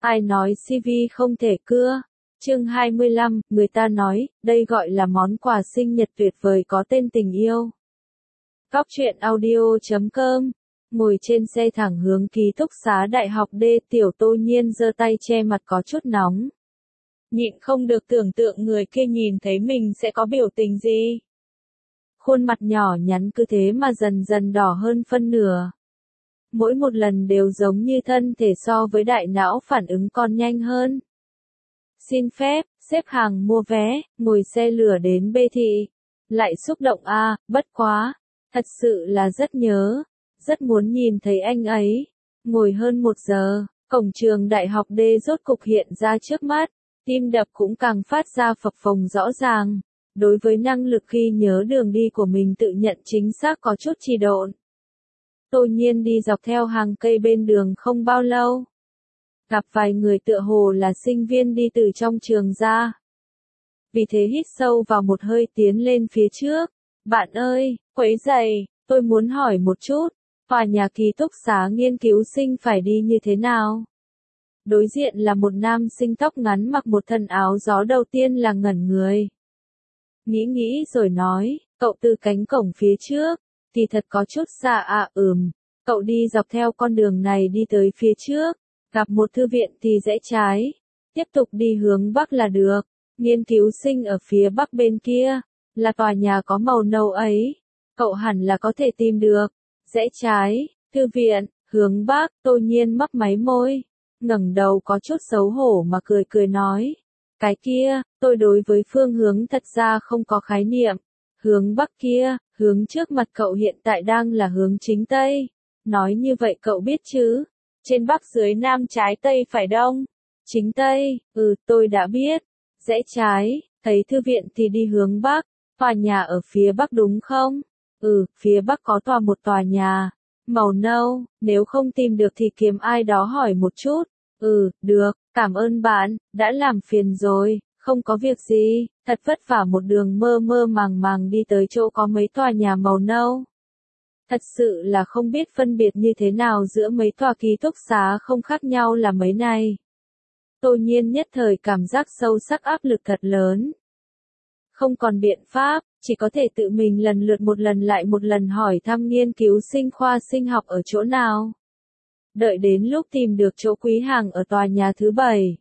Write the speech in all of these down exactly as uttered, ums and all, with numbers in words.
Ai nói xê vê không thể cưa? Chương hai mươi lăm, người ta nói, đây gọi là món quà sinh nhật tuyệt vời có tên tình yêu. Góc truyện audio chấm com. Ngồi trên xe thẳng hướng ký túc xá đại học D, Tiểu Tô Nhiên giơ tay che mặt có chút nóng. Nhịn không được tưởng tượng người kia nhìn thấy mình sẽ có biểu tình gì. Khuôn mặt nhỏ nhắn cứ thế mà dần dần đỏ hơn phân nửa. Mỗi một lần đều giống như thân thể so với đại não phản ứng còn nhanh hơn. Xin phép, xếp hàng mua vé, ngồi xe lửa đến B thị. Lại xúc động a, à, bất quá. Thật sự là rất nhớ, rất muốn nhìn thấy anh ấy. Ngồi hơn một giờ, cổng trường đại học D rốt cục hiện ra trước mắt, tim đập cũng càng phát ra phập phồng rõ ràng. Đối với năng lực ghi nhớ đường đi của mình tự nhận chính xác có chút trì độn. Tô Nhiên đi dọc theo hàng cây bên đường không bao lâu. Gặp vài người tựa hồ là sinh viên đi từ trong trường ra. Vì thế hít sâu vào một hơi tiến lên phía trước. Bạn ơi, quấy rầy, tôi muốn hỏi một chút, tòa nhà ký túc xá nghiên cứu sinh phải đi như thế nào? Đối diện là một nam sinh tóc ngắn mặc một thân áo gió, đầu tiên là ngẩn người. Nghĩ nghĩ rồi nói, cậu từ cánh cổng phía trước, thì thật có chút xa à ừm, cậu đi dọc theo con đường này đi tới phía trước, gặp một thư viện thì rẽ trái, tiếp tục đi hướng bắc là được, nghiên cứu sinh ở phía bắc bên kia, là tòa nhà có màu nâu ấy, cậu hẳn là có thể tìm được, rẽ trái, thư viện, hướng bắc. Tô Nhiên mấp máy môi, ngẩng đầu có chút xấu hổ mà cười cười nói. Cái kia, tôi đối với phương hướng thật ra không có khái niệm. Hướng bắc kia, hướng trước mặt cậu hiện tại đang là hướng chính tây. Nói như vậy cậu biết chứ? Trên bắc dưới nam trái tây phải đông. Chính tây, ừ tôi đã biết. Rẽ trái, thấy thư viện thì đi hướng bắc. Tòa nhà ở phía bắc đúng không? Ừ, phía bắc có tòa một tòa nhà. Màu nâu, nếu không tìm được thì kiếm ai đó hỏi một chút. Ừ, được, cảm ơn bạn, đã làm phiền rồi, không có việc gì, thật vất vả một đường mơ mơ màng màng đi tới chỗ có mấy tòa nhà màu nâu. Thật sự là không biết phân biệt như thế nào giữa mấy tòa ký túc xá không khác nhau là mấy này. Tô Nhiên nhất thời cảm giác sâu sắc áp lực thật lớn. Không còn biện pháp, chỉ có thể tự mình lần lượt một lần lại một lần hỏi thăm nghiên cứu sinh khoa sinh học ở chỗ nào. Đợi đến lúc tìm được chỗ quý hàng ở tòa nhà thứ bảy.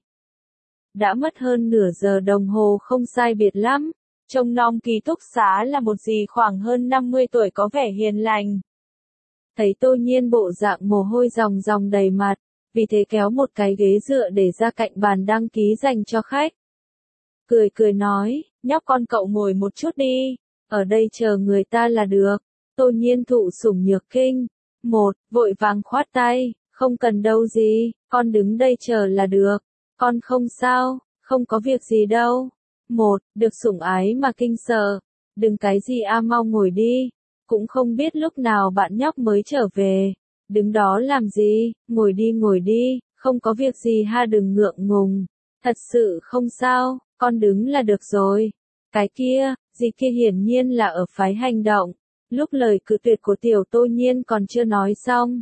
Đã mất hơn nửa giờ đồng hồ không sai biệt lắm. Trông nom ký túc xá là một dì khoảng hơn năm mươi tuổi có vẻ hiền lành. Thấy Tô Nhiên bộ dạng mồ hôi ròng ròng đầy mặt, vì thế kéo một cái ghế dựa để ra cạnh bàn đăng ký dành cho khách. Cười cười nói, nhóc con cậu ngồi một chút đi, ở đây chờ người ta là được. Tô Nhiên thụ sủng nhược kinh. Một, vội vàng khoát tay, không cần đâu gì, con đứng đây chờ là được. Con không sao, không có việc gì đâu. Một, được sủng ái mà kinh sợ. Đừng cái gì a, mau ngồi đi. Cũng không biết lúc nào bạn nhóc mới trở về. Đứng đó làm gì, ngồi đi ngồi đi, không có việc gì ha, đừng ngượng ngùng. Thật sự không sao, con đứng là được rồi. Cái kia, gì kia hiển nhiên là ở phái hành động. Lúc lời cự tuyệt của Tiểu Tô Nhiên còn chưa nói xong.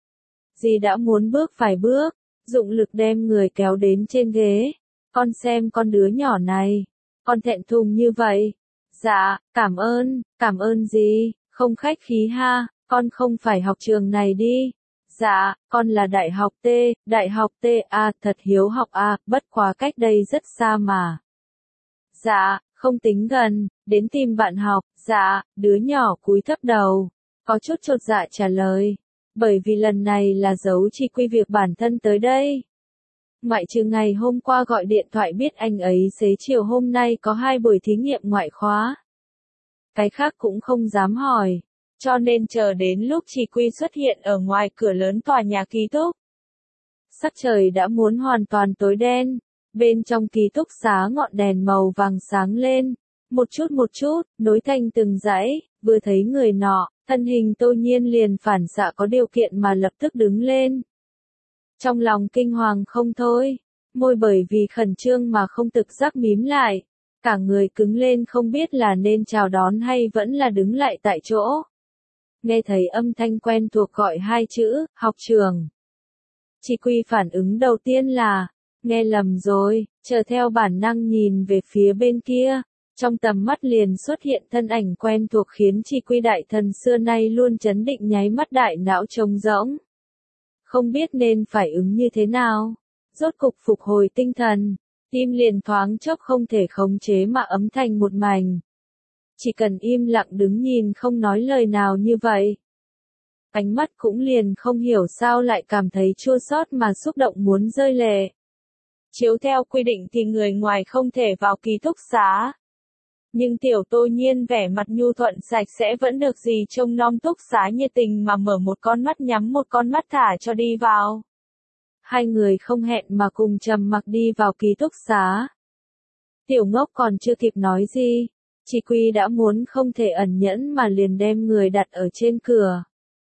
Dì đã muốn bước vài bước, dụng lực đem người kéo đến trên ghế. Con xem con đứa nhỏ này, con thẹn thùng như vậy. Dạ, cảm ơn, cảm ơn dì, không khách khí ha, con không phải học trường này đi. Dạ, con là đại học T, đại học T à, thật hiếu học à, bất quá cách đây rất xa mà. Dạ, không tính gần, đến tìm bạn học. Dạ, đứa nhỏ cúi thấp đầu, có chút chột dạ trả lời. Bởi vì lần này là giấu chỉ quy việc bản thân tới đây. Ngoại trừ ngày hôm qua gọi điện thoại biết anh ấy xế chiều hôm nay có hai buổi thí nghiệm ngoại khóa. Cái khác cũng không dám hỏi, cho nên chờ đến lúc chỉ quy xuất hiện ở ngoài cửa lớn tòa nhà ký túc. Sắc trời đã muốn hoàn toàn tối đen, bên trong ký túc xá ngọn đèn màu vàng sáng lên. Một chút một chút, nối thành từng dãy, vừa thấy người nọ, thân hình Tô Nhiên liền phản xạ có điều kiện mà lập tức đứng lên. Trong lòng kinh hoàng không thôi, môi bởi vì khẩn trương mà không tự giác mím lại, cả người cứng lên không biết là nên chào đón hay vẫn là đứng lại tại chỗ. Nghe thấy âm thanh quen thuộc gọi hai chữ, học trường. Chị Quy phản ứng đầu tiên là, nghe lầm rồi, chờ theo bản năng nhìn về phía bên kia. Trong tầm mắt liền xuất hiện thân ảnh quen thuộc khiến chị Quy đại thần xưa nay luôn trấn định nháy mắt đại não trống rỗng. Không biết nên phải ứng như thế nào. Rốt cục phục hồi tinh thần, tim liền thoáng chốc không thể khống chế mà ấm thành một mảnh. Chỉ cần im lặng đứng nhìn không nói lời nào như vậy. Ánh mắt cũng liền không hiểu sao lại cảm thấy chua xót mà xúc động muốn rơi lệ. Chiếu theo quy định thì người ngoài không thể vào ký túc xá. Nhưng tiểu Tô Nhiên vẻ mặt nhu thuận sạch sẽ vẫn được dì trông nom túc xá nhiệt tình mà mở một con mắt nhắm một con mắt thả cho đi vào. Hai người không hẹn mà cùng trầm mặc đi vào ký túc xá. Tiểu Ngốc còn chưa kịp nói gì, chị Quy đã muốn không thể ẩn nhẫn mà liền đem người đặt ở trên cửa.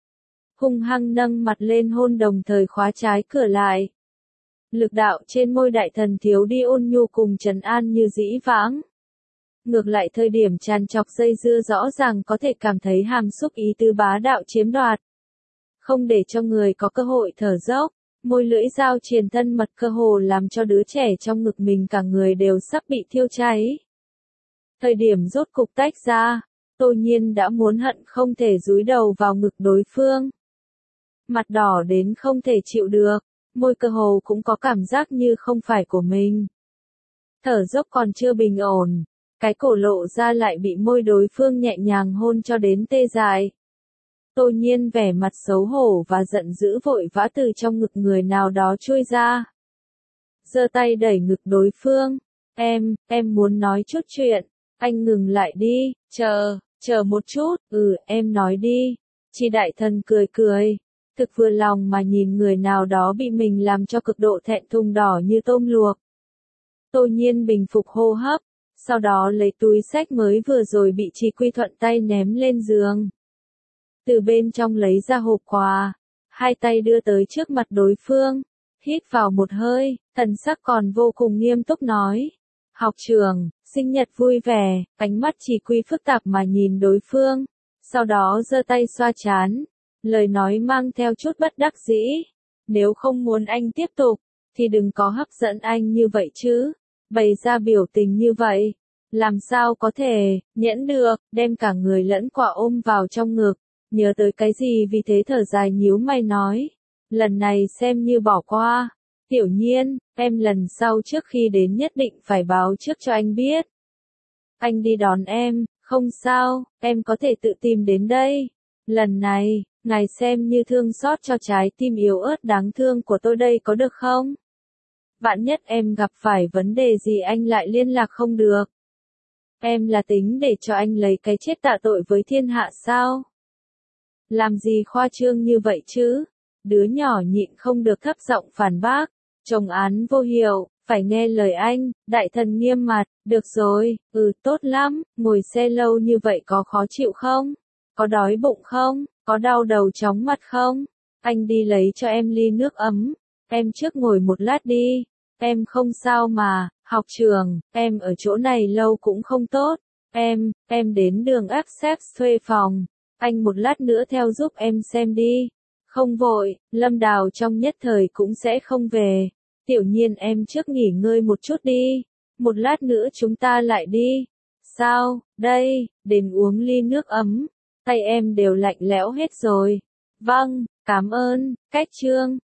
Hung hăng nâng mặt lên hôn đồng thời khóa trái cửa lại. Lực đạo trên môi đại thần thiếu đi ôn nhu cùng trấn an như dĩ vãng. Ngược lại thời điểm tràn trọc dây dưa rõ ràng có thể cảm thấy hàm xúc ý tứ bá đạo chiếm đoạt. Không để cho người có cơ hội thở dốc, môi lưỡi dao triền thân mật cơ hồ làm cho đứa trẻ trong ngực mình cả người đều sắp bị thiêu cháy. Thời điểm rốt cục tách ra, Tô Nhiên đã muốn hận không thể dúi đầu vào ngực đối phương. Mặt đỏ đến không thể chịu được, môi cơ hồ cũng có cảm giác như không phải của mình. Thở dốc còn chưa bình ổn, cái cổ lộ ra lại bị môi đối phương nhẹ nhàng hôn cho đến tê dại. Tô Nhiên vẻ mặt xấu hổ và giận dữ vội vã từ trong ngực người nào đó chui ra. Giơ tay đẩy ngực đối phương. Em, em muốn nói chút chuyện. Anh ngừng lại đi, chờ, chờ một chút, ừ, em nói đi. Chi đại thần cười cười. Thực vừa lòng mà nhìn người nào đó bị mình làm cho cực độ thẹn thùng đỏ như tôm luộc. Tô Nhiên bình phục hô hấp, sau đó lấy túi xách mới vừa rồi bị Chi Quy thuận tay ném lên giường. Từ bên trong lấy ra hộp quà, hai tay đưa tới trước mặt đối phương, hít vào một hơi, thần sắc còn vô cùng nghiêm túc nói. Học trưởng, sinh nhật vui vẻ, ánh mắt Chi Quy phức tạp mà nhìn đối phương, sau đó giơ tay xoa trán. Lời nói mang theo chút bất đắc dĩ. Nếu không muốn anh tiếp tục, thì đừng có hấp dẫn anh như vậy chứ. Bày ra biểu tình như vậy. Làm sao có thể, nhẫn được, đem cả người lẫn quả ôm vào trong ngực. Nhớ tới cái gì vì thế thở dài nhíu mày nói. Lần này xem như bỏ qua. Tiểu Nhiên, em lần sau trước khi đến nhất định phải báo trước cho anh biết. Anh đi đón em, không sao, em có thể tự tìm đến đây. Lần này, ngài xem như thương xót cho trái tim yếu ớt đáng thương của tôi đây có được không? Vạn nhất em gặp phải vấn đề gì anh lại liên lạc không được. Em là tính để cho anh lấy cái chết tạ tội với thiên hạ sao? Làm gì khoa trương như vậy chứ? Đứa nhỏ nhịn không được thấp giọng phản bác. Chồng án vô hiệu, phải nghe lời anh, đại thần nghiêm mặt, được rồi, ừ tốt lắm, ngồi xe lâu như vậy có khó chịu không? Có đói bụng không? Có đau đầu chóng mặt không? Anh đi lấy cho em ly nước ấm. Em trước ngồi một lát đi. Em không sao mà, học trường, em ở chỗ này lâu cũng không tốt. Em, em đến đường ép xếp thuê phòng. Anh một lát nữa theo giúp em xem đi. Không vội, Lâm Đào trong nhất thời cũng sẽ không về. Tiểu Nhiên em trước nghỉ ngơi một chút đi. Một lát nữa chúng ta lại đi. Sao, đây, đến uống ly nước ấm. Tay em đều lạnh lẽo hết rồi. Vâng, cảm ơn, cách trương.